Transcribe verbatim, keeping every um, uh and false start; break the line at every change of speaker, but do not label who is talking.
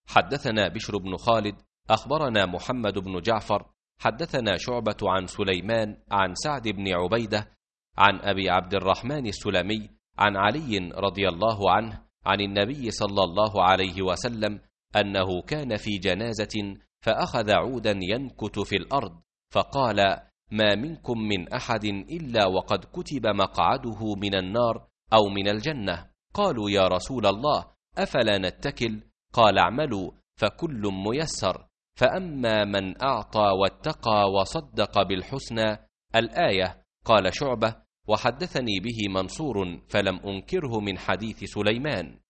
حدثنا بشر بن خالد أخبرنا محمد بن جعفر حدثنا شعبة عن سليمان عن سعد بن عبيدة عن أبي عبد الرحمن السلمي عن علي رضي الله عنه عن النبي صلى الله عليه وسلم أنه كان في جنازة فأخذ عودا ينكت في الأرض فقال: ما منكم من أحد إلا وقد كتب مقعده من النار أو من الجنة. قالوا: يا رسول الله أفلا نتكل؟ قال: اعملوا فكل ميسر، فأما من أعطى واتقى وصدق بالحسنى. الآية. قال شعبة: وحدثني به منصور فلم أنكره من حديث سليمان.